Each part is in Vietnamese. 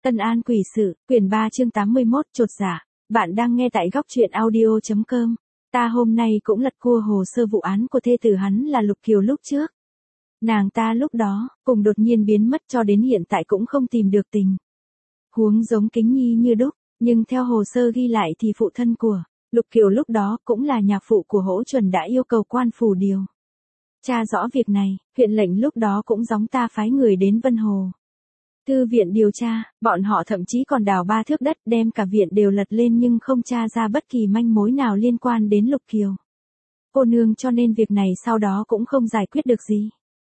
Tân An quỷ sự, quyển 3 chương 81, chột dạ. Bạn đang nghe tại góc truyện audio.com. Ta hôm nay cũng lật cua hồ sơ vụ án của thê tử hắn là Lục Kiều lúc trước. Nàng ta lúc đó, cùng đột nhiên biến mất cho đến hiện tại cũng không tìm được tình huống giống Kính Nhi như đúc, nhưng theo hồ sơ ghi lại thì phụ thân của Lục Kiều lúc đó cũng là nhạc phụ của Hỗ Chuẩn đã yêu cầu quan phủ điều tra rõ việc này, huyện lệnh lúc đó cũng gióng ta phái người đến Vân Hồ Thư viện điều tra, bọn họ thậm chí còn đào 3 thước đất đem cả viện đều lật lên nhưng không tra ra bất kỳ manh mối nào liên quan đến Lục Kiều cô nương, cho nên việc này sau đó cũng không giải quyết được gì.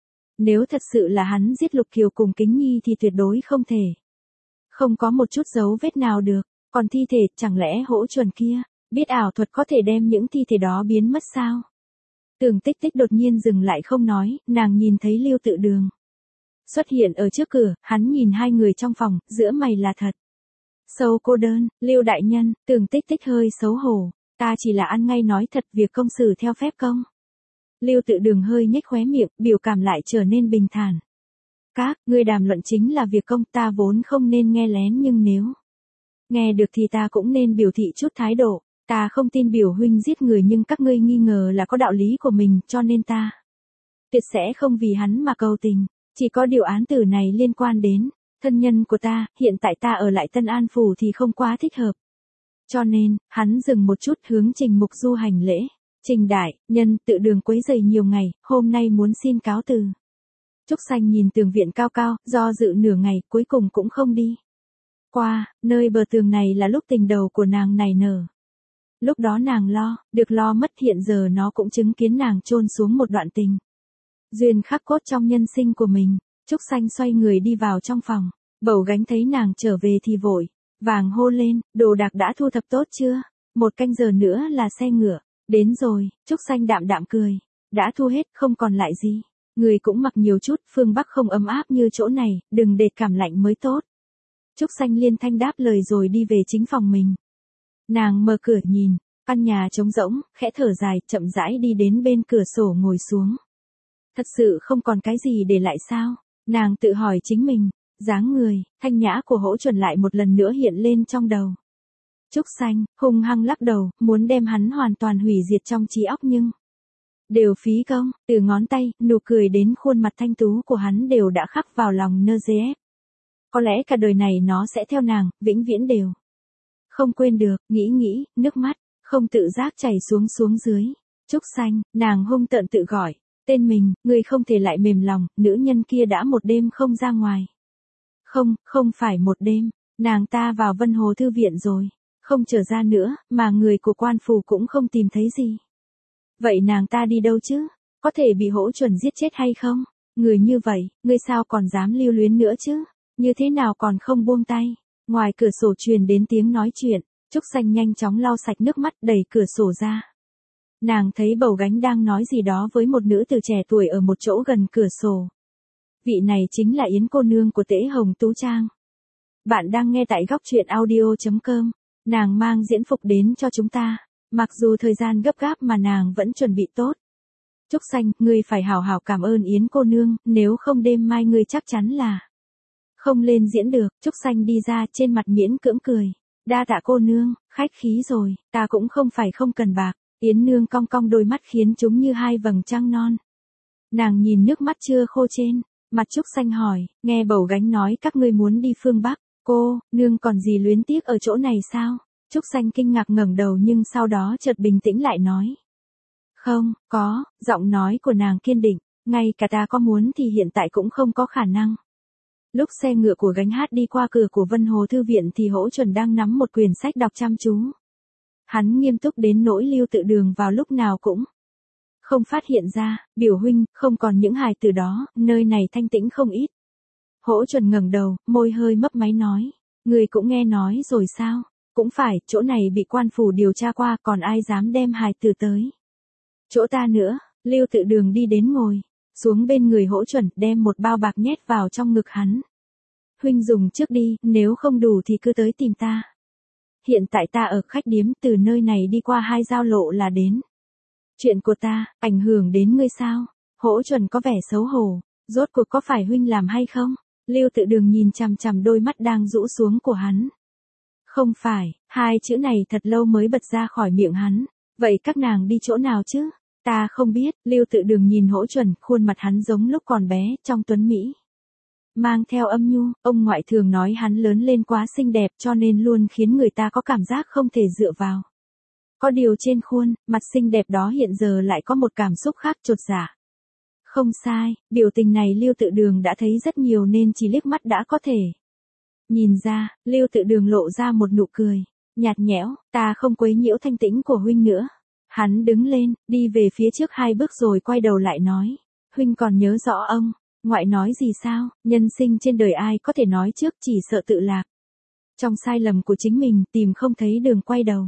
Nếu thật sự là hắn giết Lục Kiều cùng Kính Nhi thì tuyệt đối không thể không có một chút dấu vết nào được, còn thi thể chẳng lẽ Hỗ Chuẩn kia biết ảo thuật có thể đem những thi thể đó biến mất sao? Tưởng Tích Tích đột nhiên dừng lại không nói, nàng nhìn thấy Lưu Tự Đường xuất hiện ở trước cửa, hắn nhìn hai người trong phòng, giữa mày là thật sâu cô đơn. Lưu đại nhân, Tưởng Tích Tích hơi xấu hổ, ta chỉ là ăn ngay nói thật, việc công xử theo phép công. Lưu Tự Đường hơi nhếch khóe miệng, biểu cảm lại trở nên bình thản. Các ngươi đàm luận chính là việc công, ta vốn không nên nghe lén, nhưng nếu nghe được thì ta cũng nên biểu thị chút thái độ. Ta không tin biểu huynh giết người, nhưng các ngươi nghi ngờ là có đạo lý của mình, cho nên ta tuyệt sẽ không vì hắn mà cầu tình. Chỉ có điều án tử này liên quan đến thân nhân của ta, hiện tại ta ở lại Tân An phủ thì không quá thích hợp. Cho nên, hắn dừng một chút hướng Trình Mục Du hành lễ. Trình đại nhân, Tự Đường quấy rầy nhiều ngày, hôm nay muốn xin cáo từ. Trúc Xanh nhìn tường viện cao cao, do dự nửa ngày, cuối cùng cũng không đi qua, nơi bờ tường này là lúc tình đầu của nàng nảy nở. Lúc đó nàng được lo mất, hiện giờ nó cũng chứng kiến nàng chôn xuống một đoạn tình duyên khắc cốt trong nhân sinh của mình. Trúc Xanh xoay người đi vào trong phòng, Bầu Gánh thấy nàng trở về thì vội vàng hô lên, đồ đạc đã thu thập tốt chưa? 1 canh giờ nữa là xe ngựa đến rồi. Trúc Xanh đạm đạm cười, đã thu hết, không còn lại gì. Người cũng mặc nhiều chút, phương Bắc không ấm áp như chỗ này, đừng để cảm lạnh mới tốt. Trúc Xanh liên thanh đáp lời rồi đi về chính phòng mình. Nàng mở cửa nhìn, căn nhà trống rỗng, khẽ thở dài, chậm rãi đi đến bên cửa sổ ngồi xuống. Thật sự không còn cái gì để lại sao? Nàng tự hỏi chính mình. Dáng người thanh nhã của Hỗ Chuẩn lại một lần nữa hiện lên trong đầu. Trúc Xanh hung hăng lắc đầu, muốn đem hắn hoàn toàn hủy diệt trong trí óc, nhưng đều phí công. Từ ngón tay, nụ cười đến khuôn mặt thanh tú của hắn đều đã khắc vào lòng Nơ-dê-ép. Có lẽ cả đời này nó sẽ theo nàng, vĩnh viễn đều không quên được. Nghĩ, nước mắt không tự giác chảy xuống dưới. Trúc Xanh, nàng hung tợn tự gọi tên mình, ngươi không thể lại mềm lòng, nữ nhân kia đã một đêm không ra ngoài. Không phải một đêm, nàng ta vào Vân Hồ Thư viện rồi, không trở ra nữa, mà người của quan phủ cũng không tìm thấy gì. Vậy nàng ta đi đâu chứ? Có thể bị Hỗ Chuẩn giết chết hay không? Người như vậy, ngươi sao còn dám lưu luyến nữa chứ? Như thế nào còn không buông tay? Ngoài cửa sổ truyền đến tiếng nói chuyện, Trúc Xanh nhanh chóng lau sạch nước mắt, đẩy cửa sổ ra. Nàng thấy Bầu Gánh đang nói gì đó với một nữ tử trẻ tuổi ở một chỗ gần cửa sổ. Vị này chính là Yến cô nương của Tễ Hồng Tú Trang. Bạn đang nghe tại góc truyện audio.com. Nàng mang diễn phục đến cho chúng ta. Mặc dù thời gian gấp gáp mà nàng vẫn chuẩn bị tốt. Trúc Xanh, ngươi phải hào hào cảm ơn Yến cô nương, nếu không đêm mai ngươi chắc chắn là không lên diễn được. Trúc Xanh đi ra, trên mặt miễn cưỡng cười. Đa tạ cô nương, khách khí rồi, ta cũng không phải không cần bạc. Yến nương cong cong đôi mắt khiến chúng như 2 vầng trăng non. Nàng nhìn nước mắt chưa khô trên mặt Trúc Xanh hỏi, nghe Bầu Gánh nói các ngươi muốn đi phương Bắc, cô nương còn gì luyến tiếc ở chỗ này sao? Trúc Xanh kinh ngạc ngẩng đầu nhưng sau đó chợt bình tĩnh lại nói. Không, có, giọng nói của nàng kiên định, ngay cả ta có muốn thì hiện tại cũng không có khả năng. Lúc xe ngựa của Gánh hát đi qua cửa của Vân Hồ Thư viện thì Hỗ Chuẩn đang nắm một quyển sách đọc chăm chú. Hắn nghiêm túc đến nỗi Lưu Tự Đường vào lúc nào cũng không phát hiện ra. Biểu huynh, không còn những hài từ đó, nơi này thanh tĩnh không ít. Hỗ Chuẩn ngẩng đầu, môi hơi mấp máy nói. Người cũng nghe nói rồi sao? Cũng phải, chỗ này bị quan phủ điều tra qua, còn ai dám đem hài từ tới chỗ ta nữa. Lưu Tự Đường đi đến ngồi xuống bên người Hỗ Chuẩn, đem một bao bạc nhét vào trong ngực hắn. Huynh dùng trước đi, nếu không đủ thì cứ tới tìm ta. Hiện tại ta ở khách điếm, từ nơi này đi qua 2 giao lộ là đến. Chuyện của ta, ảnh hưởng đến ngươi sao? Hỗ Chuẩn có vẻ xấu hổ, rốt cuộc có phải huynh làm hay không? Lưu Tự Đường nhìn chằm chằm đôi mắt đang rũ xuống của hắn. Không phải, hai chữ này thật lâu mới bật ra khỏi miệng hắn. Vậy các nàng đi chỗ nào chứ? Ta không biết, Lưu Tự Đường nhìn Hỗ Chuẩn, khuôn mặt hắn giống lúc còn bé, trong tuấn Mỹ. Mang theo âm nhu, ông ngoại thường nói hắn lớn lên quá xinh đẹp cho nên luôn khiến người ta có cảm giác không thể dựa vào. Có điều trên khuôn, mặt xinh đẹp đó hiện giờ lại có một cảm xúc khác chột dạ. Không sai, biểu tình này Lưu Tự Đường đã thấy rất nhiều nên chỉ liếc mắt đã có thể. Nhìn ra, Lưu Tự Đường lộ ra một nụ cười, nhạt nhẽo, ta không quấy nhiễu thanh tĩnh của huynh nữa. Hắn đứng lên, đi về phía trước 2 bước rồi quay đầu lại nói, huynh còn nhớ rõ ông, ngoại nói gì sao, nhân sinh trên đời ai có thể nói trước chỉ sợ tự lạc. Trong sai lầm của chính mình tìm không thấy đường quay đầu.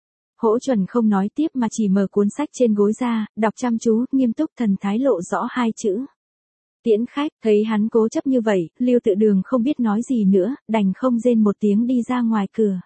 Hỗ Chuẩn không nói tiếp mà chỉ mở cuốn sách trên gối ra, đọc chăm chú, nghiêm túc thần thái lộ rõ 2 chữ. Tiễn khách, thấy hắn cố chấp như vậy, Lưu Tự Đường không biết nói gì nữa, đành không rên một tiếng đi ra ngoài cửa.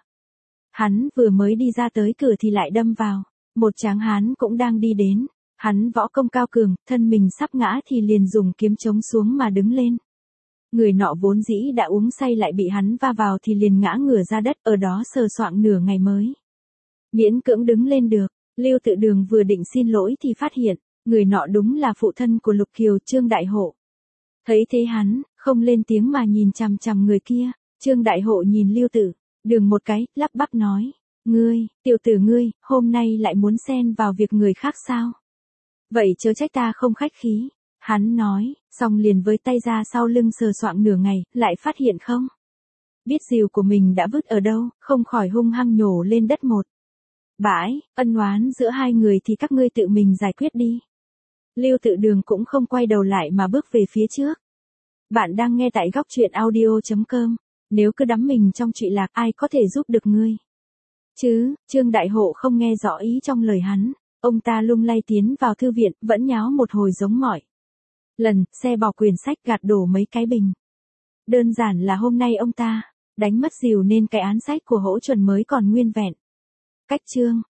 Hắn vừa mới đi ra tới cửa thì lại đâm vào. Một tráng hán cũng đang đi đến. Hắn võ công cao cường, thân mình sắp ngã thì liền dùng kiếm chống xuống mà đứng lên. Người nọ vốn dĩ đã uống say lại bị hắn va vào thì liền ngã ngửa ra đất, ở đó sờ soạng nửa ngày mới miễn cưỡng đứng lên được. Lưu Tự Đường vừa định xin lỗi thì phát hiện, người nọ đúng là phụ thân của Lục Kiều, Trương Đại Hộ. Thấy thế hắn, không lên tiếng mà nhìn chằm chằm người kia. Trương Đại Hộ nhìn Lưu Tự Đường một cái, lắp bắp nói, ngươi, tiểu tử ngươi, hôm nay lại muốn xen vào việc người khác sao? Vậy chớ trách ta không khách khí. Hắn nói, xong liền với tay ra sau lưng sờ soạng nửa ngày, lại phát hiện không biết rìu của mình đã vứt ở đâu, không khỏi hung hăng nhổ lên đất một bãi. Ân oán giữa hai người thì các ngươi tự mình giải quyết đi. Lưu Tự Đường cũng không quay đầu lại mà bước về phía trước. Bạn đang nghe tại góc truyện audio.com. Nếu cứ đắm mình trong trụy lạc ai có thể giúp được ngươi chứ? Trương Đại Hộ không nghe rõ ý trong lời hắn. Ông ta lung lay tiến vào thư viện, vẫn nháo một hồi giống mọi lần, xe bỏ quyển sách gạt đổ mấy cái bình. Đơn giản là hôm nay ông ta đánh mất rìu nên cái án sách của Hỗ Chuẩn mới còn nguyên vẹn. Cách chương